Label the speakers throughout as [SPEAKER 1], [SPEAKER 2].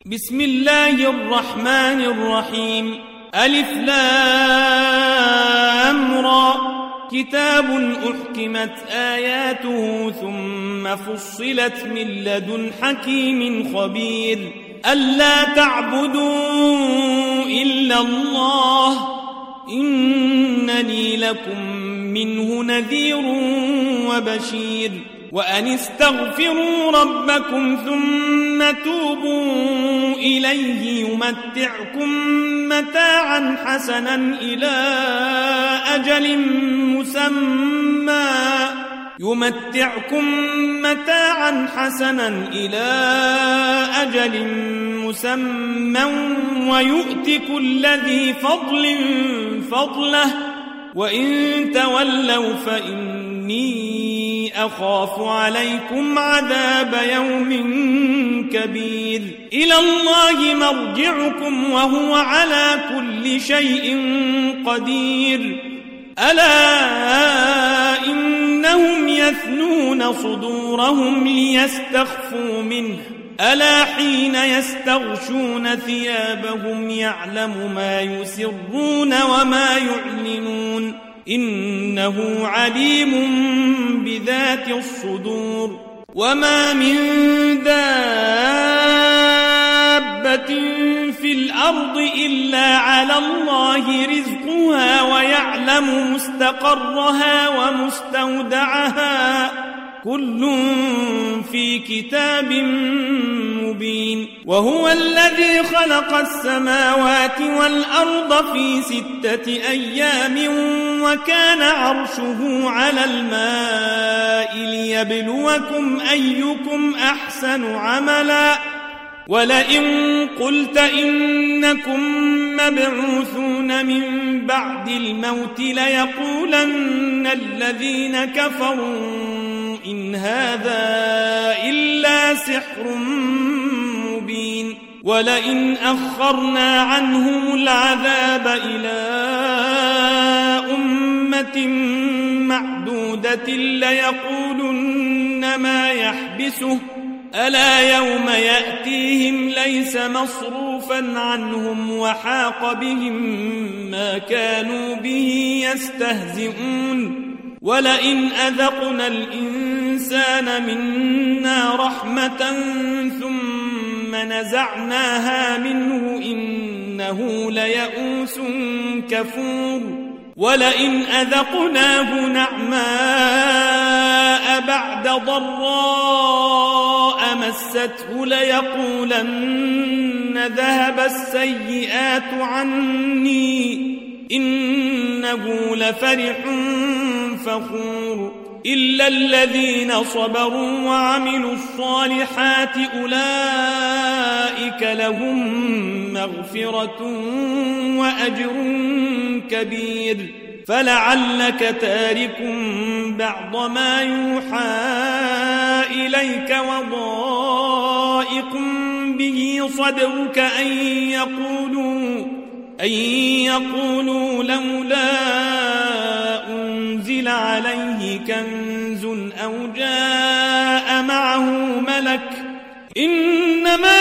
[SPEAKER 1] بسم الله الرحمن الرحيم. ألف لام را، كتاب أحكمت آياته ثم فصلت من لدن حكيم خبير. ألا تعبدوا إلا الله إنني لكم منه نذير وبشير. وأن استغفروا ربكم ثم توبوا إليه يمتعكم متاعا حسنا إلى أجل مسمى ويؤت كل ذي فضل فضله وإن تولوا فإني أخاف عليكم عذاب يوم كبير. إلى الله مرجعكم وهو على كل شيء قدير. ألا إنهم يثنون صدورهم ليستخفوا منه ألا حين يستغشون ثيابهم يعلم ما يسرون وما يعلنون إنه عليم بذات الصدور. وما من دابة في الأرض إلا على الله رزقها ويعلم مستقرها ومستودعها كل في كتاب مبين. وهو الذي خلق السماوات والأرض في 6 أيام وكان عرشه على الماء ليبلوكم أيكم أحسن عملا. ولئن قلت إنكم مبعوثون من بعد الموت ليقولن الذين كفروا إن هذا إلا سحر مبين. ولئن أخرنا عنهم العذاب إلى أمة معدودة ليقولن ما يحبسه ألا يوم يأتيهم ليس مصروفا عنهم وحاق بهم ما كانوا به يستهزئون. ولئن أذقنا الإنسان منا رحمة ثم نزعناها منه إنه ليئوس كفور. ولئن أذقناه نعماء بعد ضراء مسته ليقولن ذهب السيئات عني إنه لفرح فخور. إلا الذين صبروا وعملوا الصالحات أولئك لهم مغفرة وأجر كبير. فلعلك تارك بعض ما يوحى إليك وضائق به صدرك أن يقولوا لولا أنزل عليه كنز أو جاء معه ملك إنما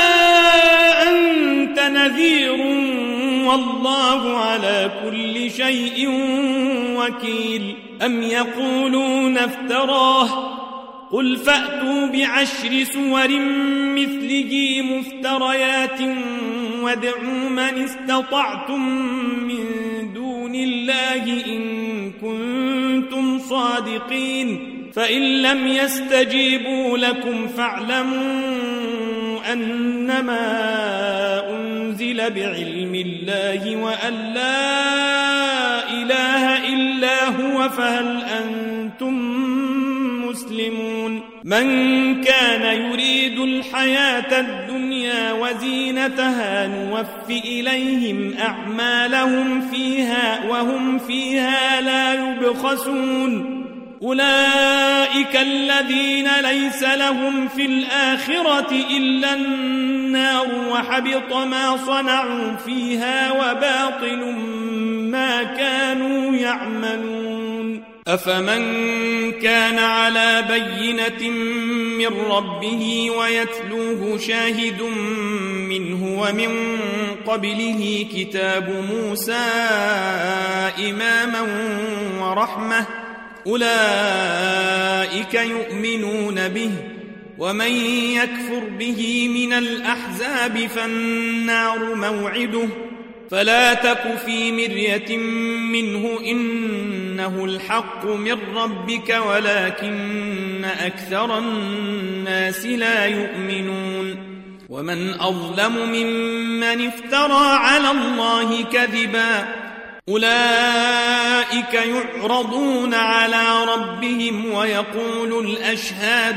[SPEAKER 1] أنت نذير والله على كل شيء وكيل. أم يقولون افتراه قل فأتوا ب10 سور مثله مفتريات وادعوا من استطعتم من دون الله إن كنتم صادقين. فإن لم يستجيبوا لكم فاعلموا أنما أنزل بعلم الله وأن لا إله إلا هو فهل أنتم مسلمون. من كان يريد الحياة الدنيا وزينتها نوف إليهم أعمالهم فيها وهم فيها لا يبخسون. أولئك الذين ليس لهم في الآخرة إلا النار وحبط ما صنعوا فيها وباطل ما كانوا يعملون. أفمن كان على بينة من ربه ويتلوه شاهد ومن قبله كتاب موسى إماما ورحمة أولئك يؤمنون به ومن يكفر به من الأحزاب فالنار موعده فلا تك في مرية منه إنه الحق من ربك ولكن أكثر الناس لا يؤمنون ومن أظلم ممن افترى على الله كذبا أولئك يعرضون على ربهم ويقول الأشهاد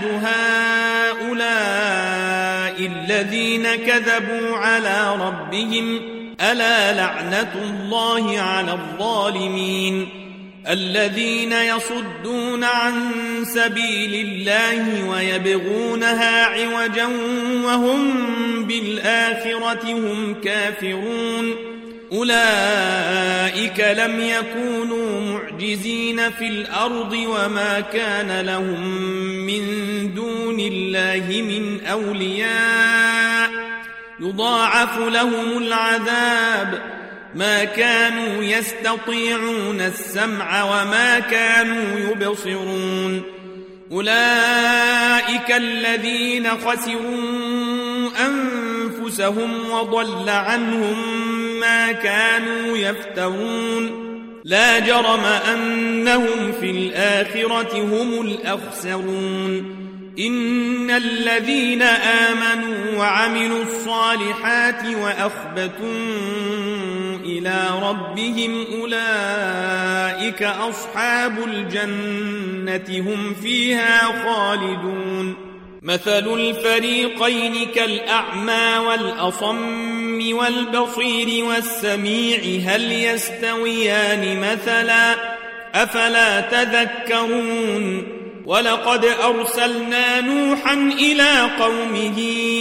[SPEAKER 1] هؤلاء الذين كذبوا على ربهم ألا لعنة الله على الظالمين الذين يصدون عن سبيل الله ويبغونها عوجا وهم بالآخرة هم كافرون أولئك لم يكونوا معجزين في الأرض وما كان لهم من دون الله من أولياء يضاعف لهم العذاب ما كانوا يستطيعون السمع وما كانوا يبصرون أولئك الذين خسروا أنفسهم وضل عنهم ما كانوا يفترون لا جرم أنهم في الآخرة هم الأخسرون إن الذين آمنوا وعملوا الصالحات وأخبتوا إلى ربهم أولئك أصحاب الجنة هم فيها خالدون مثل الفريقين كالأعمى والأصم والبصير والسميع هل يستويان مثلا أفلا تذكرون ولقد أرسلنا نوحا إلى قومه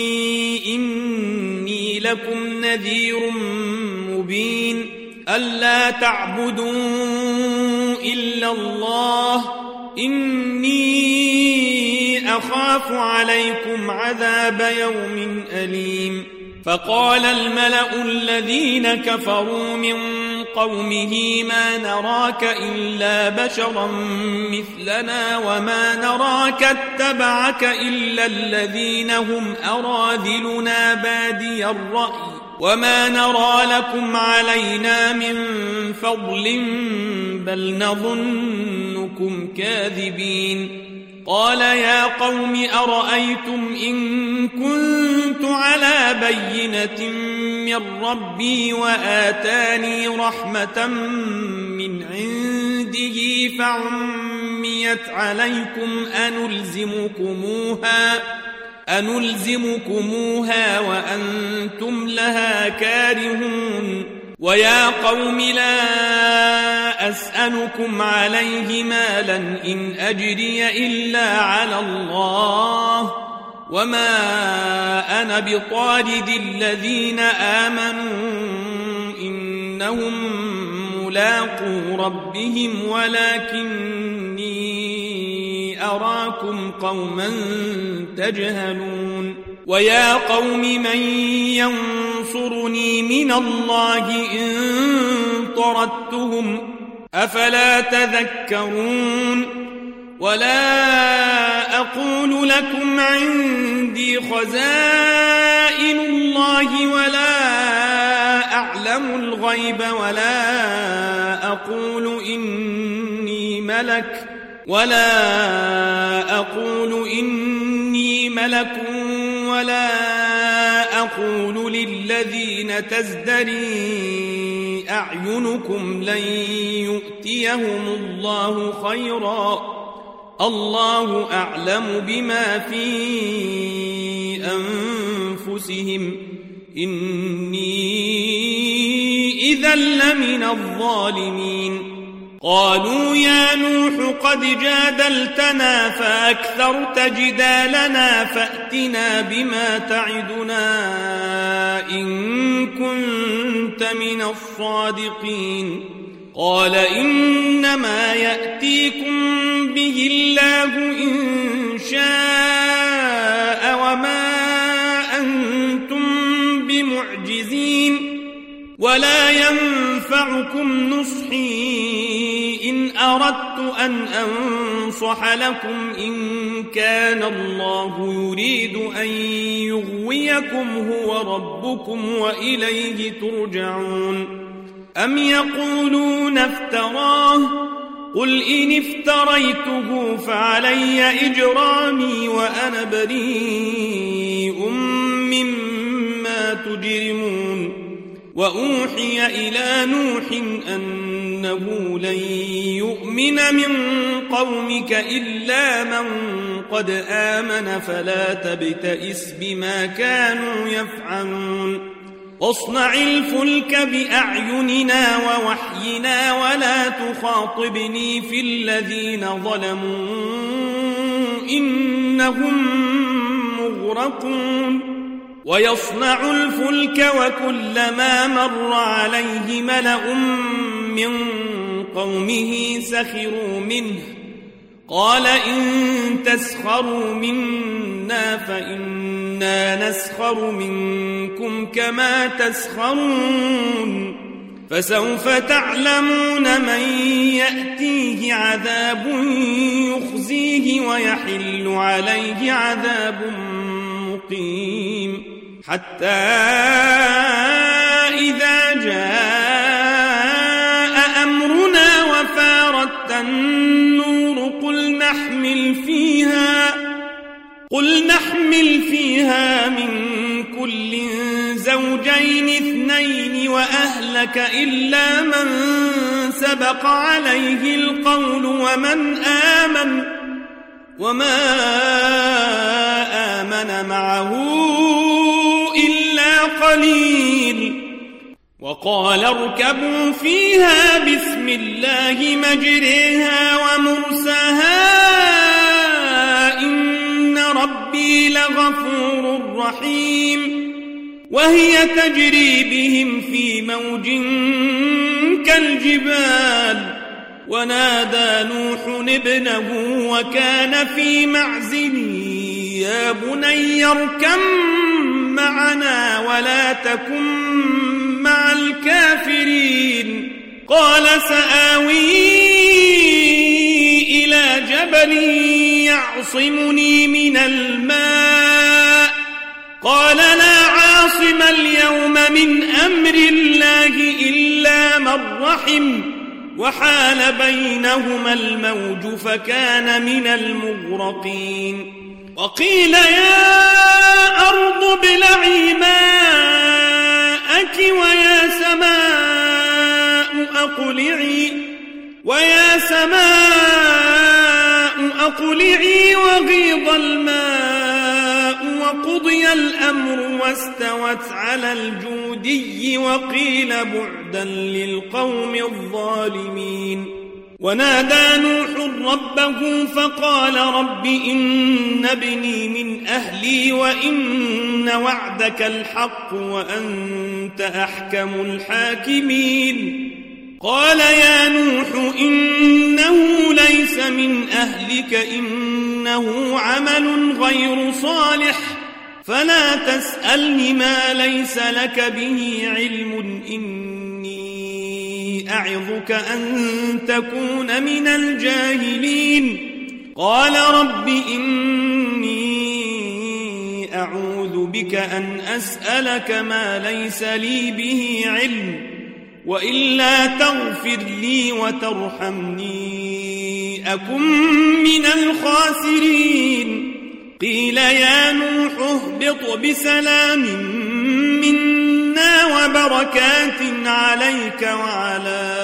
[SPEAKER 1] إني لكم نذير مبين ألا تعبدوا إلا الله إني أخاف عليكم عذاب يوم أليم فقال الملأ الذين كفروا من قومه ما نراك إلا بشرا مثلنا وما نراك اتبعك إلا الذين هم أراذلنا بادي الرأي وما نرى لكم علينا من فضل بل نظنكم كاذبين قال يا قوم أرأيتم إن كنت على بينة من ربي وآتاني رحمة من عنده فعميت عليكم أنلزمكموها وأنتم لها كارهون ويا قوم لا أسألكم عليه مالا إن أجري إلا على الله وما أنا بطارد الذين آمنوا إنهم ملاقو ربهم ولكني أراكم قوما تجهلون ويا قوم من ينصرني من الله إن طردتهم أفلا تذكرون ولا أقول لكم عندي خزائن الله ولا أعلم الغيب ولا أقول إني ملك ولا أقول للذين تزدري أعينكم لن يؤتيهم الله خيرا الله أعلم بما في أنفسهم إني إذا لمن الظالمين قالوا يا نوح قد جادلتنا فأكثرت جدالنا فأتنا بما تعدنا إن كنت من الصادقين قال إنما يأتيكم به الله إن شاء وما أنتم بمعجزين معجزين ولا ينفعكم نصحي إن أردت أن أنصح لكم إن كان الله يريد أن يغويكم هو ربكم وإليه ترجعون أم يقولون افتراه قل إن افتريته فعلي إجرامي وأنا بريء مما تجرمون وأوحي إلى نوح أنه لن يؤمن من قومك إلا من قد آمن فلا تبتئس بما كانوا يفعلون واصنع الفلك بأعيننا ووحينا ولا تخاطبني في الذين ظلموا إنهم مغرقون ويصنع الفلك وكلما مر عليه ملأ من قومه سخروا منه قال إن تسخروا منا فإنا نسخر منكم كما تسخرون فسوف تعلمون من يأتيه عذاب يخزيه ويحل عليه عذاب مقيم حتى إذا جاء أمرنا وفارت النور قل نحمل فيها من كل زوجين اثنين وأهلك إلا من سبق عليه القول وما آمن معه إلا قليل وقال اركبوا فيها بسم الله مجريها ومرساها إن ربي لغفور رحيم وهي تجري بهم في موج كالجبال ونادى نوح ابنه وكان في معزل يا بني اركب معنا ولا تكن مع الكافرين قال سآوي إلى جبل يعصمني من الماء قال لا عاصم اليوم من أمر الله إلا من رحم وحال بينهما الموج فكان من المغرقين وقيل يا أرض ابلعي ماءك ويا سماء أقلعي وغيض الماء وقضي الأمر واستوت على الجودي وقيل بعدا للقوم الظالمين ونادى نوح ربه فقال رب إن ابني من أهلي وإن وعدك الحق وأنت أحكم الحاكمين قال يا نوح إنه ليس من أهلك إنه عمل غير صالح فلا تسألني ما ليس لك به علم إني أعظك أن تكون من الجاهلين قال رب إني أعوذ بك أن أسألك ما ليس لي به علم وإلا تغفر لي وترحمني أكن من الخاسرين قيل يا نوح اهبط بسلام منا وبركات عليك وعلى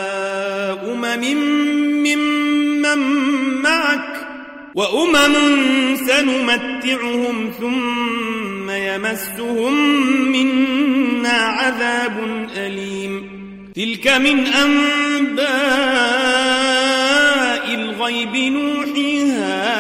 [SPEAKER 1] ممن معك وأمم سنمتعهم ثم يمسهم منا عذاب أليم تلك من أنباء الغيب نوحيها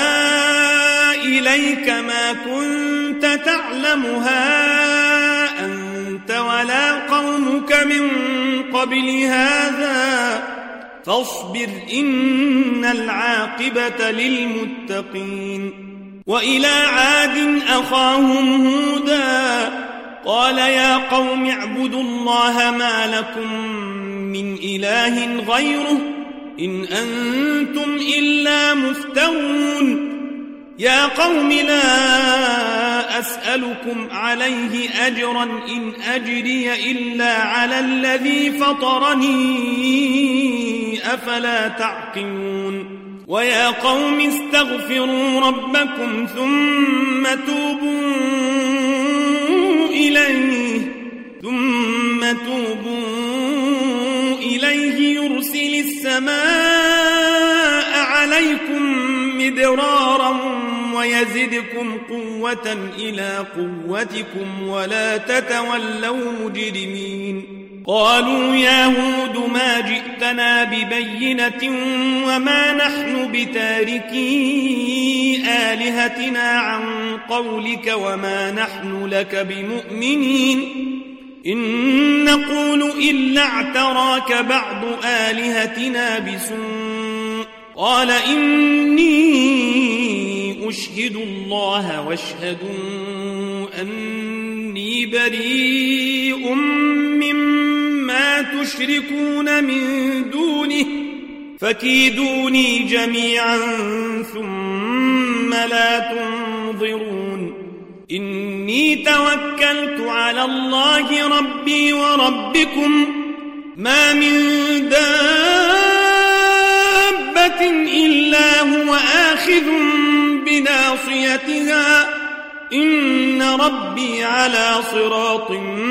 [SPEAKER 1] إليك ما كنت تعلمها أنت ولا قومك من قبل هذا فاصبر إن العاقبة للمتقين وإلى عاد أخاهم هودا قال يا قوم اعبدوا الله ما لكم من إله غيره إن أنتم إلا مفترون يا قوم لا أسألكم عليه أجرا إن أجري إلا على الذي فطرني أفلا تعقلون ويا قوم استغفروا ربكم ثم توبوا إليه يرسل السماء عليكم مدرارا ويزدكم قوة إلى قوتكم ولا تتولوا مجرمين قالوا يا هود ما جئتنا ببينة وما نحن بتاركي آلهتنا عن قولك وما نحن لك بمؤمنين إن نقول إلا اعتراك بعض آلهتنا بسوء قال إني أشهد الله واشهدوا أني بريء مما تشركون من دونه فكيدوني جميعا ثم لا تنظرون إني توكلت على الله ربي وربكم ما من دابة إلا هو آخذ بناصيتها إن ربي على صراط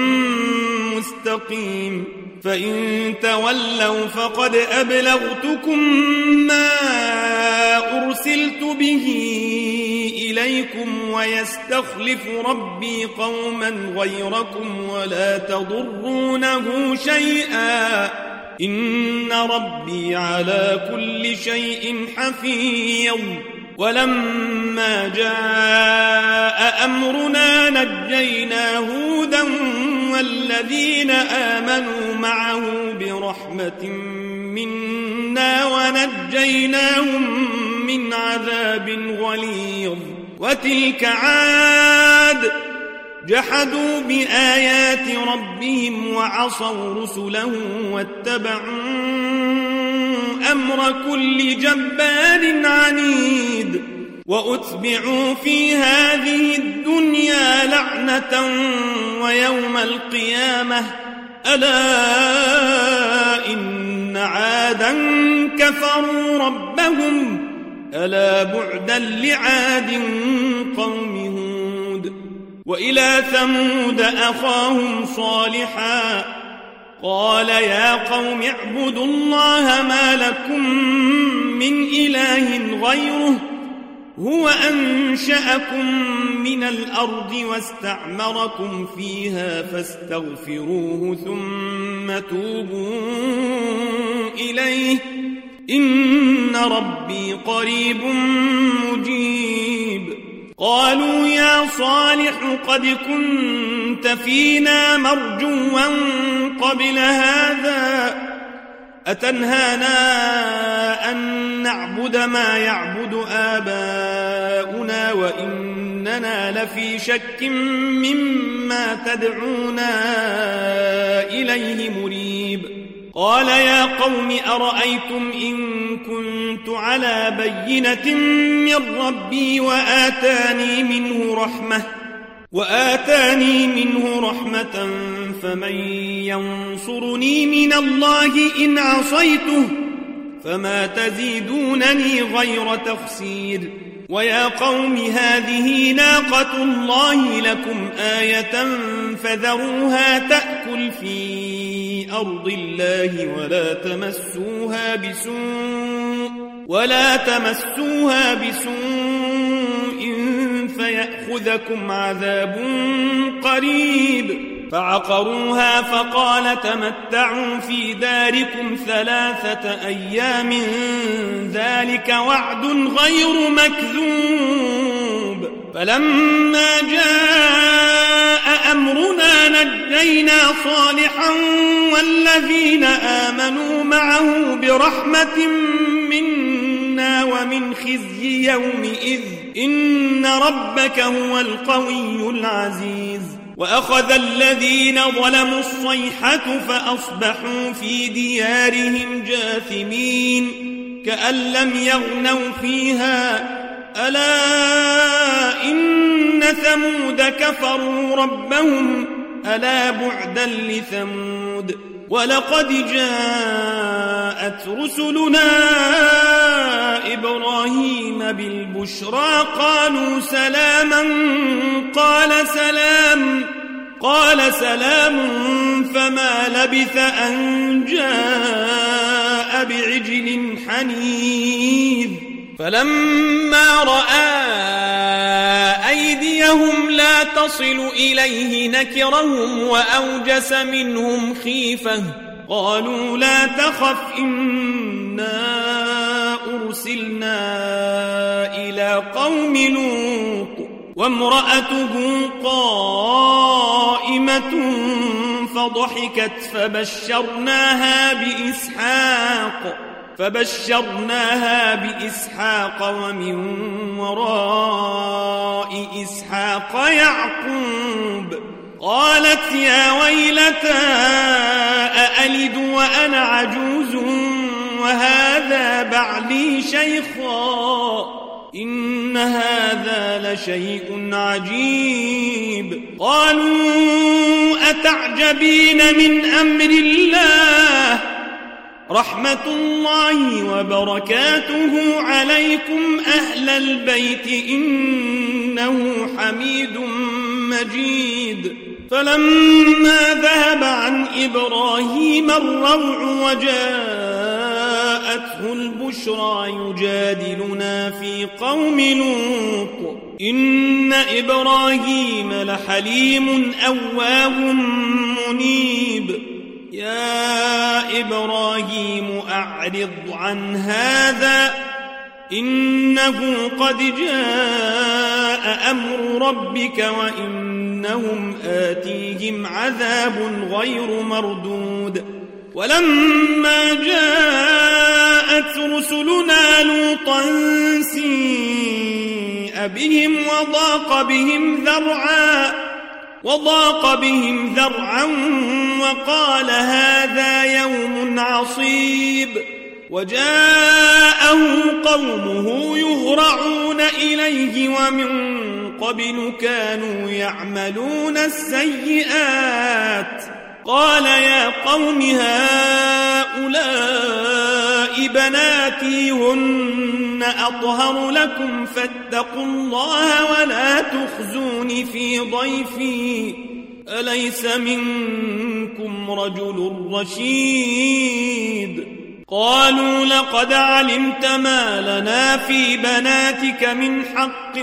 [SPEAKER 1] مستقيم فإن تولوا فقد أبلغتكم ما أرسلت به إليكم ويستخلف ربي قوما غيركم ولا تضرونه شيئا إن ربي على كل شيء حفيظ ولما جاء أمرنا نجينا هودا والذين آمنوا معه برحمة منا ونجيناهم من عذاب غليظ وتلك عاد جحدوا بآيات ربهم وعصوا رسله واتبعوا أمر كل جبار عنيد وأتبعوا في هذه الدنيا لعنة ويوم القيامة ألا إن عادا كفروا ربهم ألا بعدا لعاد قوم هود وإلى ثمود أخاهم صالحا قال يا قوم اعبدوا الله ما لكم من إله غيره هو أنشأكم من الأرض واستعمركم فيها فاستغفروه ثم توبوا إليه إن ربي قريب مجيب قالوا يا صالح قد كنت فينا مرجوا قبل هذا أتنهانا أن نعبد ما يعبد آباؤنا وإننا لفي شك مما تدعونا إليه مريب قال يا قوم أرأيتم إن كنت على بينة من ربي وآتاني منه رحمة فمن ينصرني من الله إن عصيته فما تزيدونني غير تخسير ويا قوم هذه ناقة الله لكم آية فذروها تأكل في أرض الله ولا تمسوها بسوء فيأخذكم عذاب قريب فعقروها فقال تمتعوا في داركم 3 أيام ذلك وعد غير مكذوب فلما جاء أمرنا نجينا صالحا والذين آمنوا معه برحمة منا ومن خزي يومئذ إن ربك هو القوي العزيز وأخذ الذين ظلموا الصيحة فأصبحوا في ديارهم جاثمين كأن لم يغنوا فيها ألا إن ثمود كفروا ربهم ألا بعدا لثمود ولقد جاءت رسلنا إبراهيم بالبشرى قالوا سلاما قال سلام فما لبث أن جاء بعجل حنيذ فلما رأى أيديهم لا تصل إليه نكرهم وأوجس منهم خيفة قالوا لا تخف إنا أرسلنا إلى قوم لوط وامرأته قائمة فضحكت فبشرناها بإسحاق ومن وراء إسحاق يعقوب قالت يا ويلتى أألد وأنا عجوز وهذا بعلي شيخا إن هذا لشيء عجيب قالوا أتعجبين من أمر الله رحمة الله وبركاته عليكم أهل البيت إنه حميد مجيد فلما ذهب عن إبراهيم الروع وجاءته البشرى يجادلنا في قوم لوط إن إبراهيم لحليم أواه منيب يا إبراهيم أعرض عن هذا إنه قد جاء أمر ربك وإنهم آتيهم عذاب غير مردود ولما جاءت رسلنا لوطا سيء بهم وضاق بهم ذرعا وقال هذا يوم عصيب وجاءه قومه يهرعون إليه ومن قبل كانوا يعملون السيئات قال يا قوم هؤلاء بناتي هن أطهر لكم فاتقوا الله ولا تخزوني في ضيفي أليس منكم رجل رشيد قالوا لقد علمت ما لنا في بناتك من حق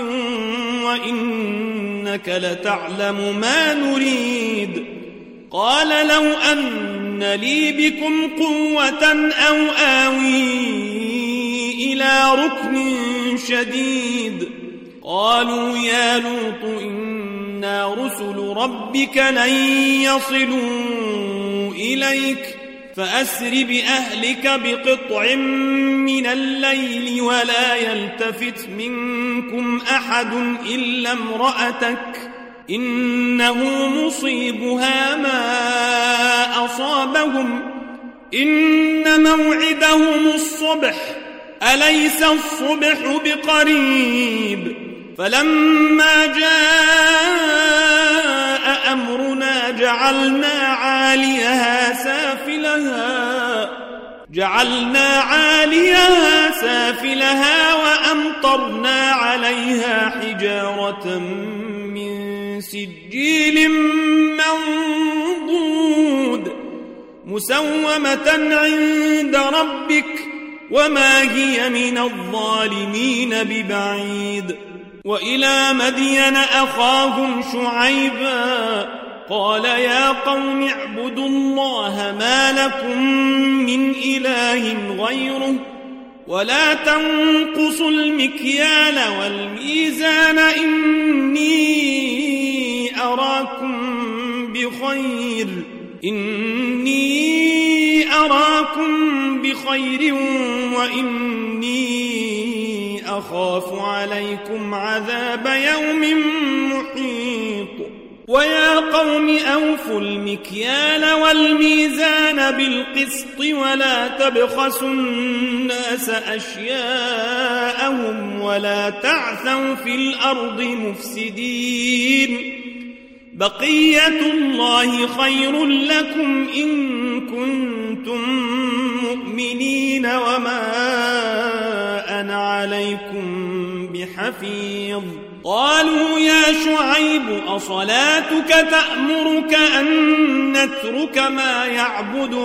[SPEAKER 1] وإنك لتعلم ما نريد قال لو أن لي بكم قوة أو آوي إلى ركن شديد قالوا يا لوط إنا رسل ربك لن يصلوا إليك فأسر بأهلك بقطع من الليل ولا يلتفت منكم أحد إلا امرأتك إنه مصيبها ما أصابهم إن موعدهم الصبح أليس الصبح بقريب فلما جاء أمرنا جعلنا عاليها سافلها وأمطرنا عليها حجارة من سجيل منضود مسومة عند ربك وما هي من الظالمين ببعيد وإلى مدين أخاهم شعيبا قال يا قوم اعبدوا الله ما لكم من إله غيره ولا تنقصوا المكيال والميزان إني أراكم بخير وإني أخاف عليكم عذاب يوم محيط ويا قوم أوفوا المكيال والميزان بالقسط ولا تبخسوا الناس أشياءهم ولا تعثوا في الأرض مفسدين بقية الله خير لكم إن كنتم مؤمنين وما أنا عليكم بحفيظ قالوا يا شعيب أصلاتك تأمرك أن نترك ما يعبد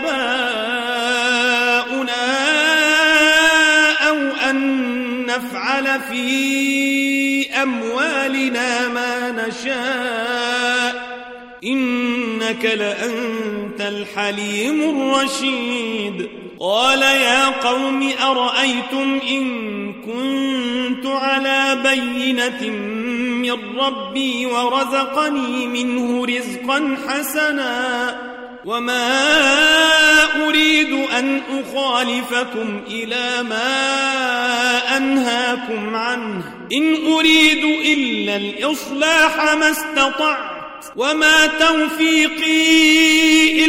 [SPEAKER 1] آباؤنا أو أن نفعل في أموالنا ما نشاء إنك لأنت الحليم الرشيد قال يا قوم أرأيتم إن كنت على بينة من ربي ورزقني منه رزقا حسنا وما أريد أن أخالفكم إلى ما أنهاكم عنه إن أريد إلا الإصلاح ما استطعت وما توفيقي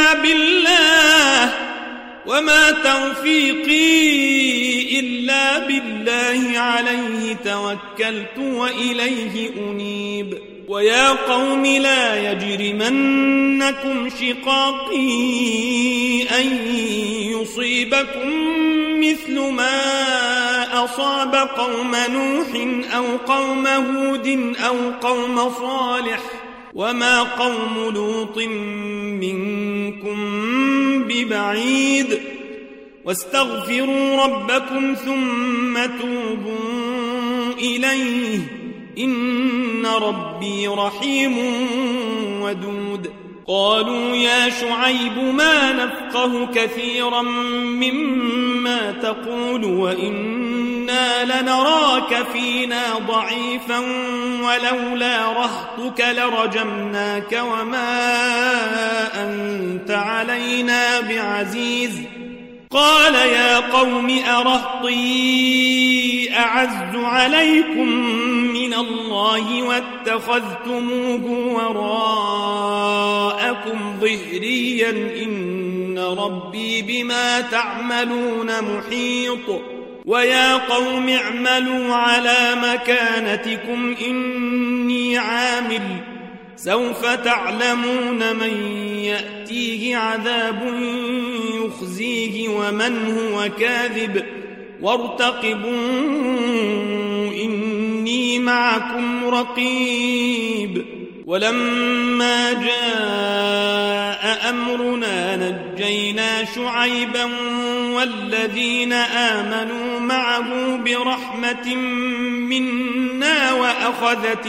[SPEAKER 1] إلا بالله عليه توكلت وإليه أنيب ويا قوم لا يجرمنكم شقاقي أن يصيبكم مثل ما أصاب قوم نوح أو قوم هود أو قوم صالح وما قوم لوط منكم ببعيد واستغفروا ربكم ثم توبوا إليه إن ربي رحيم ودود قالوا يا شعيب ما نفقه كثيرا مما تقول وإنا لنراك فينا ضعيفا ولولا رهطك لرجمناك وما أنت علينا بعزيز قال يا قوم أرهطي أعز عليكم من الله واتخذتموه وراءكم ظهريا إن ربي بما تعملون محيط ويا قوم اعملوا على مكانتكم إني عامل سوف تعلمون من يأتيه عذاب يخزيه ومن هو كاذب وارتقبوا إني معكم رقيب ولما جاء أمرنا نجينا شعيبا والذين آمنوا معه برحمة منا وأخذت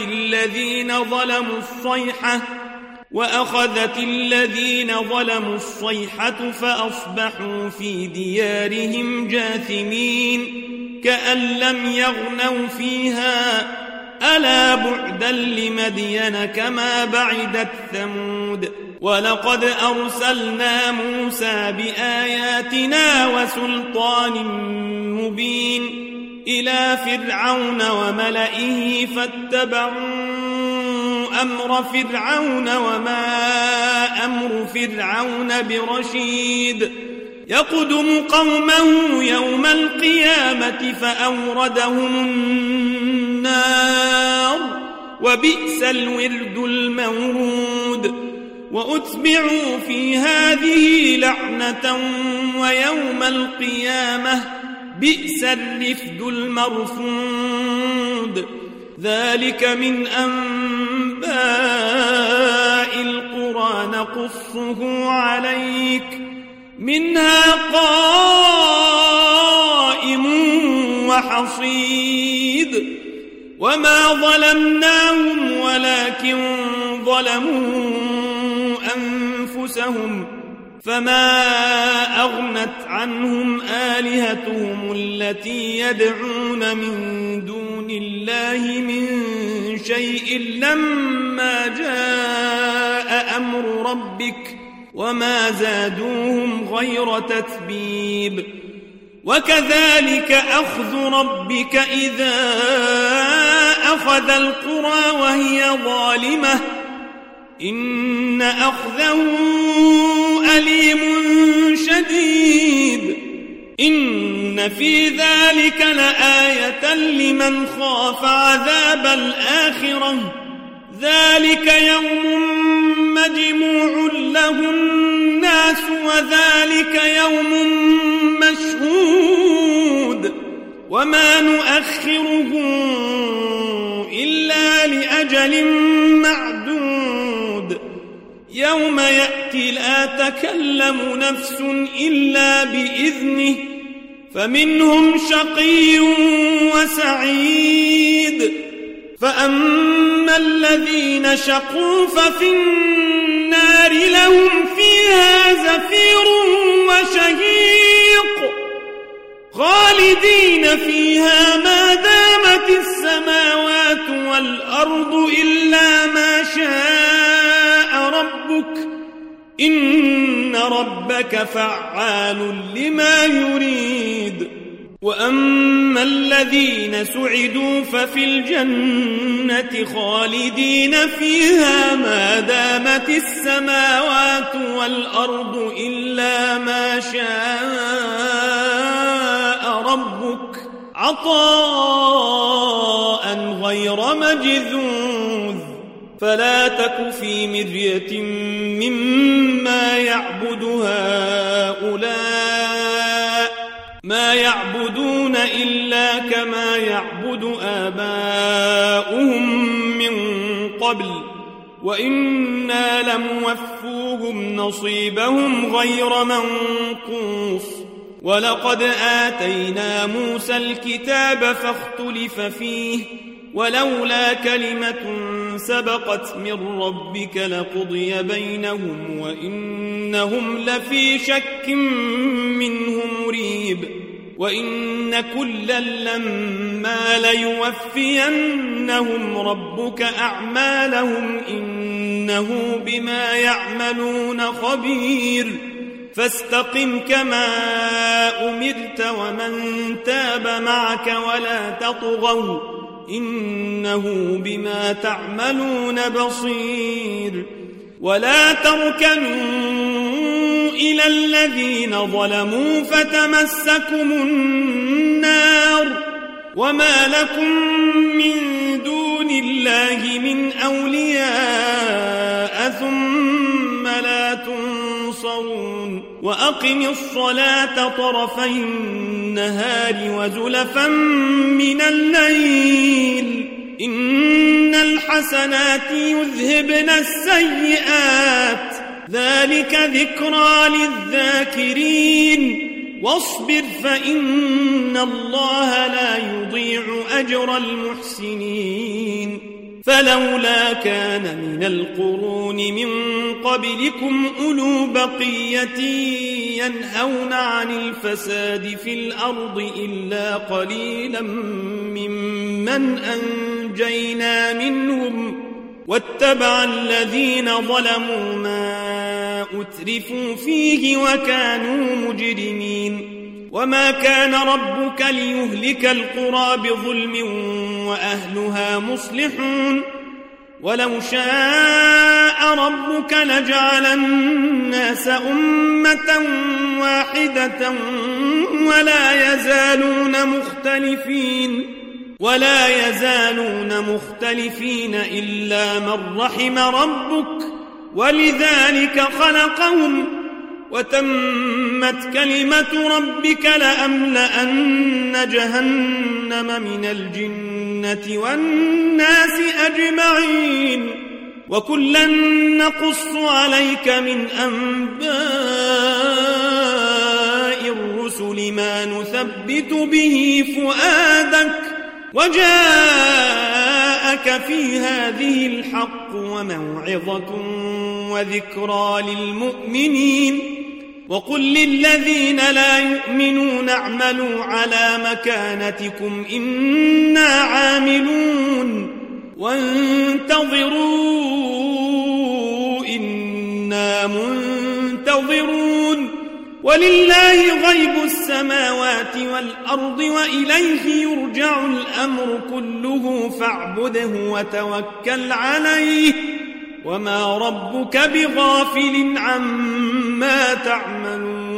[SPEAKER 1] الذين ظلموا الصيحة فأصبحوا في ديارهم جاثمين كأن لم يغنوا فيها ألا بعدا لمدين كما بعدت ثمود ولقد أرسلنا موسى بآياتنا وسلطان مبين إلى فرعون وملئه فاتبعوا أمر فرعون وما أمر فرعون برشيد يقدم قومه يوم القيامة فأوردهم النار وبئس الورد المورود وأتبعوا في هذه لعنة ويوم القيامة بئس الرفد المرفود ذلك من أنباء القرى نقصه عليك منها قائم وحصيد وما ظلمناهم ولكن ظلموا أنفسهم فما أغنت عنهم آلهتهم التي يدعون من دون الله من شيء لما جاء أمر ربك وما زادوهم غير تتبيب وكذلك أخذ ربك إذا أخذ القرى وهي ظالمة إن أخذه أليم شديد إن في ذلك لآية لمن خاف عذاب الآخرة ذلك يوم مجموع له الناس وذلك يوم مشهود وما نؤخره إلا لأجل معدود يوم يأتي لا تكلم نفس إلا بإذنه فمنهم شقي وسعيد فأما الذين شقوا ففي النار لهم فيها زفير وشهيق خالدين فيها ما دامت السماوات والأرض إلا ما شاء ربك إن ربك فعال لما يريد وأما الذين سعدوا ففي الجنة خالدين فيها ما دامت السماوات والأرض إلا ما شاء ربك عطاء غير مجذوذ فلا تك في مرية مما يعبد هؤلاء ما يعبدون إلا كما يعبد آباؤهم من قبل وإنا لموفوهم نصيبهم غير منقوص ولقد آتينا موسى الكتاب فاختلف فيه ولولا كلمة سبقت من ربك لقضي بينهم وإنهم لفي شك منه مريب وإن كلا لما ليوفينهم ربك أعمالهم إنه بما يعملون خبير فاستقم كما أمرت ومن تاب معك ولا تطغوا إنه بما تعملون بصير ولا تركنوا إلى الذين ظلموا فتمسكم النار وما لكم من دون الله من أولياء ثم لا تنصرون وأقم الصلاة طرفي النهار وزلفا من الليل إن الحسنات يذهبن السيئات ذلك ذكرى للذاكرين واصبر فإن الله لا يضيع أجر المحسنين فلولا كان من القرون من قبلكم أولو بقية ينهون عن الفساد في الأرض إلا قليلا ممن أنجينا منهم واتبع الذين ظلموا ما أترفوا فيه وكانوا مجرمين وما كان ربك ليهلك القرى بظلم وأهلها مصلحون ولو شاء ربك لجعل الناس أمة واحدة ولا يزالون مختلفين إلا من رحم ربك ولذلك خلقهم وتمت كلمة ربك لأملأن جهنم من الجنة والناس أجمعين وكلا نقص عليك من أنباء الرسل ما نثبت به فؤادك وجاءك في هذه الحق وموعظة وذكرى للمؤمنين وقل للذين لا يؤمنون اعملوا على مكانتكم إنا عاملون وانتظروا إنا منتظرون ولله غيب السماوات والأرض وإليه يرجع الأمر كله فاعبده وتوكل عليه وما ربك بغافل عما تعملون